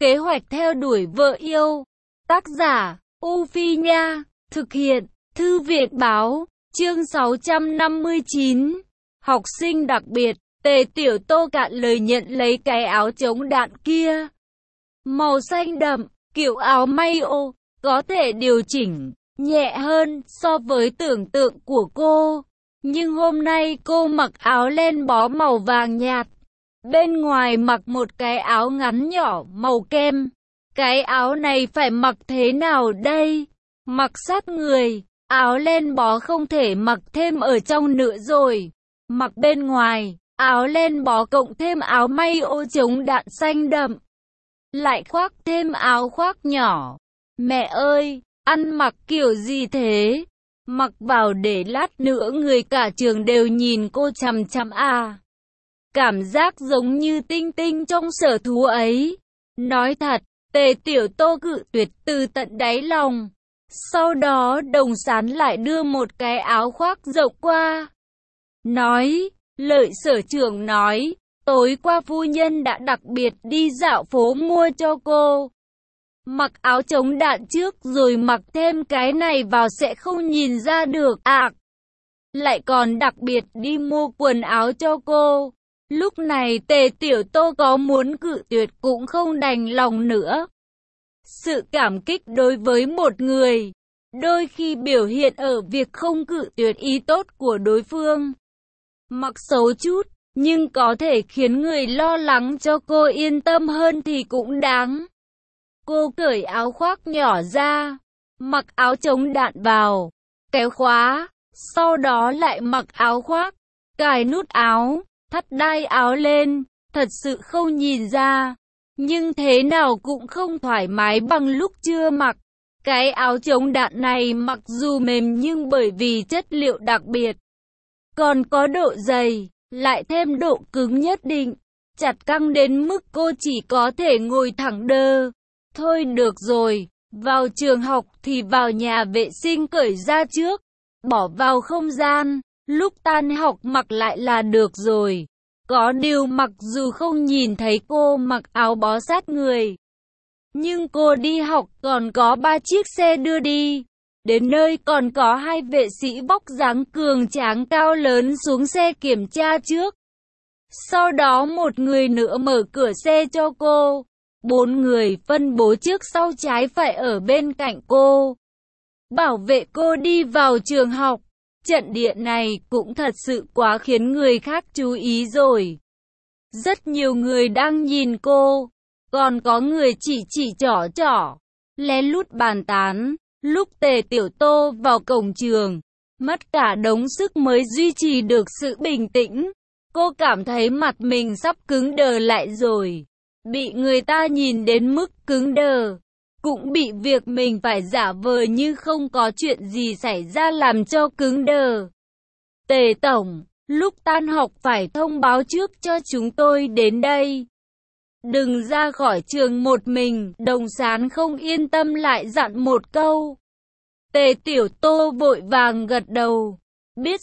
Kế hoạch theo đuổi vợ yêu. Tác giả, U Phi Nha. Thực hiện, Thư viện Báo. Chương 659. Học sinh đặc biệt. Tề Tiểu Tô cạn lời nhận lấy cái áo chống đạn kia. Màu xanh đậm, kiểu áo may ô, có thể điều chỉnh nhẹ hơn so với tưởng tượng của cô. Nhưng hôm nay cô mặc áo len bó màu vàng nhạt. Bên ngoài mặc một cái áo ngắn nhỏ màu kem. Cái áo này phải mặc thế nào đây? Mặc sát người, áo len bó không thể mặc thêm ở trong nữa rồi. Mặc bên ngoài, áo len bó cộng thêm áo may ô chống đạn xanh đậm. Lại khoác thêm áo khoác nhỏ. Mẹ ơi, ăn mặc kiểu gì thế? Mặc vào để lát nữa người cả trường đều nhìn cô chằm chằm à. Cảm giác giống như Tinh Tinh trong Sở Thú ấy. Nói thật, Tề Tiểu Tô cự tuyệt từ tận đáy lòng. Sau đó Đồng Sán lại đưa một cái áo khoác rộng qua. Nói, Lợi sở trưởng nói, tối qua phu nhân đã đặc biệt đi dạo phố mua cho cô. Mặc áo chống đạn trước rồi mặc thêm cái này vào sẽ không nhìn ra được ạ. Lại còn đặc biệt đi mua quần áo cho cô. Lúc này Tề Tiểu Tô có muốn cự tuyệt cũng không đành lòng nữa. Sự cảm kích đối với một người, đôi khi biểu hiện ở việc không cự tuyệt ý tốt của đối phương. Mặc xấu chút, nhưng có thể khiến người lo lắng cho cô yên tâm hơn thì cũng đáng. Cô cởi áo khoác nhỏ ra, mặc áo chống đạn vào, kéo khóa, sau đó lại mặc áo khoác, cài nút áo, thắt đai áo lên, thật sự không nhìn ra. Nhưng thế nào cũng không thoải mái bằng lúc chưa mặc. Cái áo chống đạn này mặc dù mềm nhưng bởi vì chất liệu đặc biệt, còn có độ dày, lại thêm độ cứng nhất định, chặt căng đến mức cô chỉ có thể ngồi thẳng đơ. Thôi được rồi, vào trường học thì vào nhà vệ sinh cởi ra trước, bỏ vào không gian, lúc tan học mặc lại là được rồi. Có điều mặc dù không nhìn thấy cô mặc áo bó sát người, nhưng cô đi học còn có 3 chiếc xe đưa đi. Đến nơi còn có 2 vệ sĩ vóc dáng cường tráng cao lớn xuống xe kiểm tra trước. Sau đó một người nữa mở cửa xe cho cô. 4 người phân bố trước sau trái phải ở bên cạnh cô, bảo vệ cô đi vào trường học. Trận địa này cũng thật sự quá khiến người khác chú ý rồi. Rất nhiều người đang nhìn cô, còn có người chỉ trỏ, lén lút bàn tán. Lúc Tề Tiểu Tô vào cổng trường, mất cả đống sức mới duy trì được sự bình tĩnh. Cô cảm thấy mặt mình sắp cứng đờ lại rồi. Bị người ta nhìn đến mức cứng đờ, cũng bị việc mình phải giả vờ như không có chuyện gì xảy ra làm cho cứng đờ. Tề Tổng, lúc tan học phải thông báo trước cho chúng tôi đến đây. Đừng ra khỏi trường một mình, Đồng Sán không yên tâm lại dặn một câu. Tề Tiểu Tô vội vàng gật đầu. Biết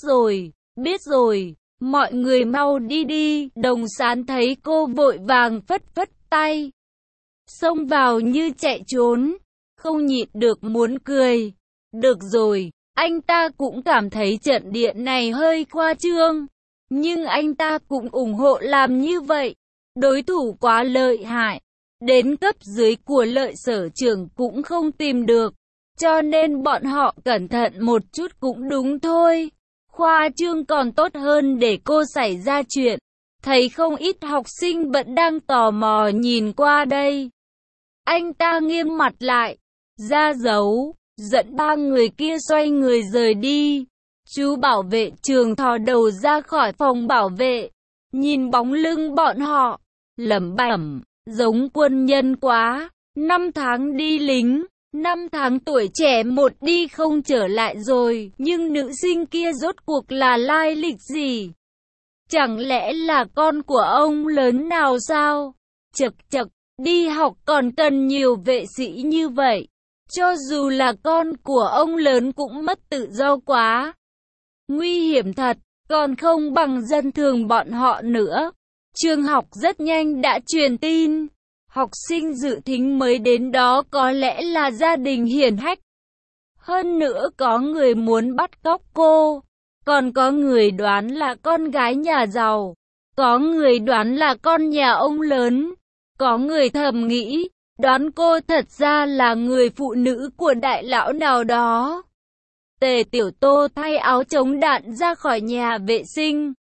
rồi, mọi người mau đi đi. Đồng Sán thấy cô vội vàng phất tay, xông vào như chạy trốn, không nhịn được muốn cười. Được rồi, anh ta cũng cảm thấy trận địa này hơi khoa trương, nhưng anh ta cũng ủng hộ làm như vậy. Đối thủ quá lợi hại, đến cấp dưới của Lợi sở trưởng cũng không tìm được, cho nên bọn họ cẩn thận một chút cũng đúng thôi. Khoa trương còn tốt hơn để cô xảy ra chuyện. Thấy không ít học sinh vẫn đang tò mò nhìn qua đây. Anh ta nghiêm mặt lại, ra dấu, dẫn 3 người kia xoay người rời đi. Chú bảo vệ trường thò đầu ra khỏi phòng bảo vệ, nhìn bóng lưng bọn họ, lẩm bẩm, giống quân nhân quá. 5 tháng đi lính, 5 tháng tuổi trẻ một đi không trở lại rồi. Nhưng nữ sinh kia rốt cuộc là lai lịch gì? Chẳng lẽ là con của ông lớn nào sao? Chậc, đi học còn cần nhiều vệ sĩ như vậy. Cho dù là con của ông lớn cũng mất tự do quá. Nguy hiểm thật, còn không bằng dân thường bọn họ nữa. Trường học rất nhanh đã truyền tin. Học sinh dự thính mới đến đó có lẽ là gia đình hiển hách. Hơn nữa có người muốn bắt cóc cô, còn có người đoán là con gái nhà giàu, có người đoán là con nhà ông lớn, có người thầm nghĩ, đoán cô thật ra là người phụ nữ của đại lão nào đó. Tề Tiểu Tô thay áo chống đạn ra khỏi nhà vệ sinh.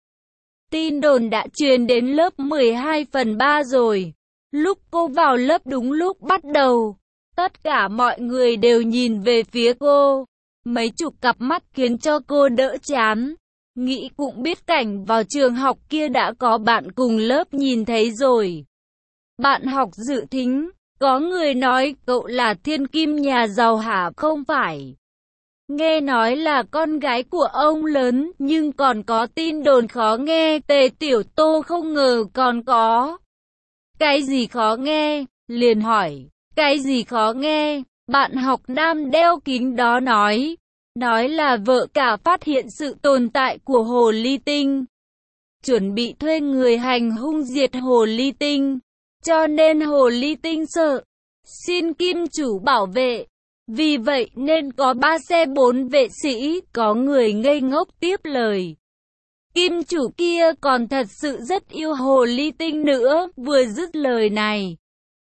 Tin đồn đã truyền đến lớp 12/3 rồi. Lúc cô vào lớp đúng lúc bắt đầu, tất cả mọi người đều nhìn về phía cô. Mấy chục cặp mắt khiến cho cô đỡ chán. Nghĩ cũng biết cảnh vào trường học kia đã có bạn cùng lớp nhìn thấy rồi. Bạn học dự thính, có người nói cậu là thiên kim nhà giàu hả? Không phải. Nghe nói là con gái của ông lớn, nhưng còn có tin đồn khó nghe. Tề Tiểu Tô không ngờ còn có. Cái gì khó nghe? Liền hỏi. Cái gì khó nghe? Bạn học nam đeo kính đó nói. Nói là vợ cả phát hiện sự tồn tại của hồ ly tinh. Chuẩn bị thuê người hành hung diệt hồ ly tinh. Cho nên hồ ly tinh sợ. Xin kim chủ bảo vệ. Vì vậy nên có 3 xe 4 vệ sĩ. Có người ngây ngốc tiếp lời. Kim chủ kia còn thật sự rất yêu hồ ly tinh nữa. Vừa dứt lời này,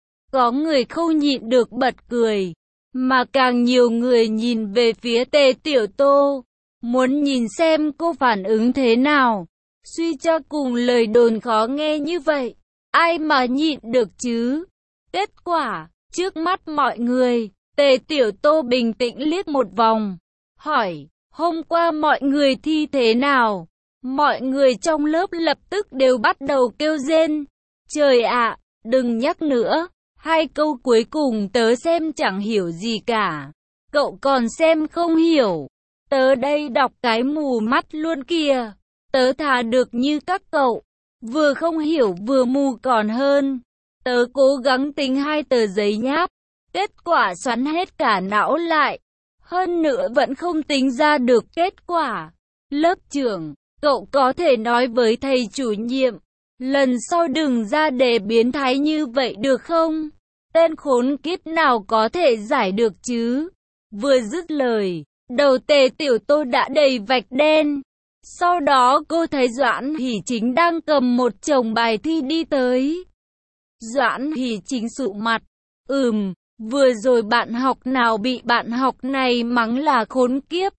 có người không nhịn được bật cười. Mà càng nhiều người nhìn về phía Tề Tiểu Tô, muốn nhìn xem cô phản ứng thế nào. Suy cho cùng lời đồn khó nghe như vậy, ai mà nhịn được chứ? Kết quả, trước mắt mọi người, Tề Tiểu Tô bình tĩnh liếc một vòng, hỏi, hôm qua mọi người thi thế nào? Mọi người trong lớp lập tức đều bắt đầu kêu rên. Trời ạ, đừng nhắc nữa. 2 câu cuối cùng tớ xem chẳng hiểu gì cả. Cậu còn xem không hiểu. Tớ đây đọc cái mù mắt luôn kìa. Tớ thà được như các cậu. Vừa không hiểu vừa mù còn hơn. Tớ cố gắng tính 2 tờ giấy nháp. Kết quả xoắn hết cả não lại. Hơn nữa vẫn không tính ra được kết quả. Lớp trưởng, cậu có thể nói với thầy chủ nhiệm. Lần sau đừng ra đề biến thái như vậy được không? Tên khốn kiếp nào có thể giải được chứ? Vừa dứt lời, đầu Tề Tiểu Tô đã đầy vạch đen. Sau đó cô thấy Doãn Hỷ Chính đang cầm một chồng bài thi đi tới. Doãn Hỷ Chính sụ mặt. Vừa rồi bạn học nào bị bạn học này mắng là khốn kiếp.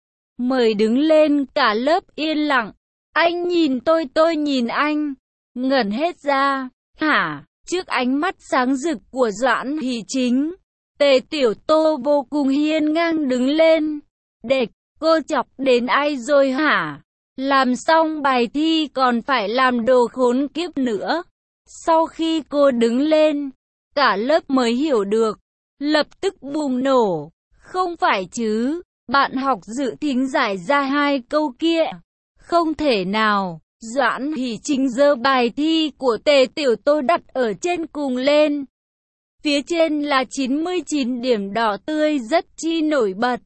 Mời đứng lên, cả lớp yên lặng. Anh nhìn tôi nhìn anh. Ngẩn hết ra. Hả? Trước ánh mắt sáng rực của Doãn Hỷ Chính, Tề Tiểu Tô vô cùng hiên ngang đứng lên. Đệt, cô chọc đến ai rồi hả? Làm xong bài thi còn phải làm đồ khốn kiếp nữa. Sau khi cô đứng lên, cả lớp mới hiểu được. Lập tức bùng nổ. Không phải chứ, bạn học dự thính giải ra 2 câu kia. Không thể nào. Doãn Hỷ Chính giơ bài thi của Tề Tiểu Tô đặt ở trên cùng lên. Phía trên là 99 điểm đỏ tươi rất chi nổi bật.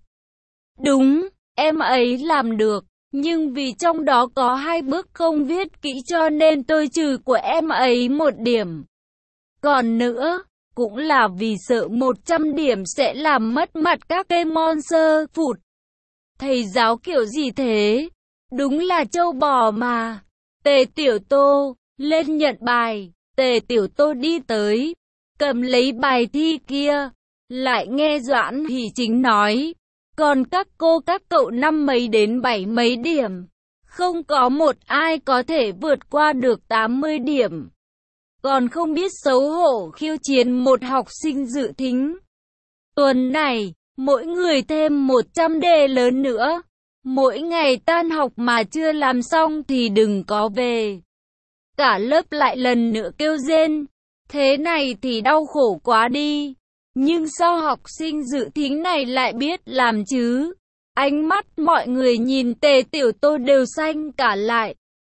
Đúng, em ấy làm được, nhưng vì trong đó có 2 bước không viết kỹ cho nên tôi trừ của em ấy 1 điểm. Còn nữa, cũng là vì sợ 100 điểm sẽ làm mất mặt các cái monster phụt. Thầy giáo kiểu gì thế? Đúng là trâu bò mà. Tề Tiểu Tô, lên nhận bài. Tề Tiểu Tô đi tới, cầm lấy bài thi kia. Lại nghe Doãn Hỷ Chính nói, còn các cô các cậu 5 mấy đến 7 mấy điểm. Không có một ai có thể vượt qua được 80 điểm. Còn không biết xấu hổ khiêu chiến một học sinh dự thính. Tuần này, mỗi người thêm 100 đề lớn nữa. Mỗi ngày tan học mà chưa làm xong thì đừng có về. Cả lớp lại lần nữa kêu rên. Thế này thì đau khổ quá đi. Nhưng sao học sinh dự thính này lại biết làm chứ? Ánh mắt mọi người nhìn Tề Tiểu Tô đều xanh cả lại.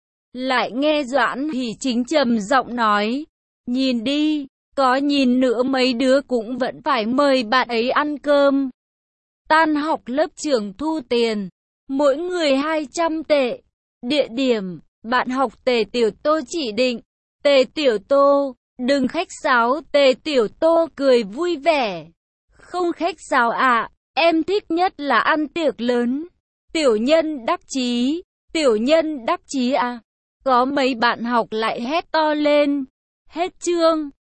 Lại nghe Doãn Hỷ Chính trầm giọng nói. Nhìn đi, có nhìn nữa mấy đứa cũng vẫn phải mời bạn ấy ăn cơm. Tan học lớp trưởng thu tiền. Mỗi người 200 tệ. Địa điểm, bạn học Tề Tiểu Tô chỉ định. Tề Tiểu Tô, Đừng khách sáo. Tề Tiểu Tô cười vui vẻ. Không khách sáo ạ, em thích nhất là ăn tiệc lớn. Tiểu Nhân đắc chí. Tiểu Nhân đắc chí à? Có mấy bạn học lại hét to lên. Hết chương.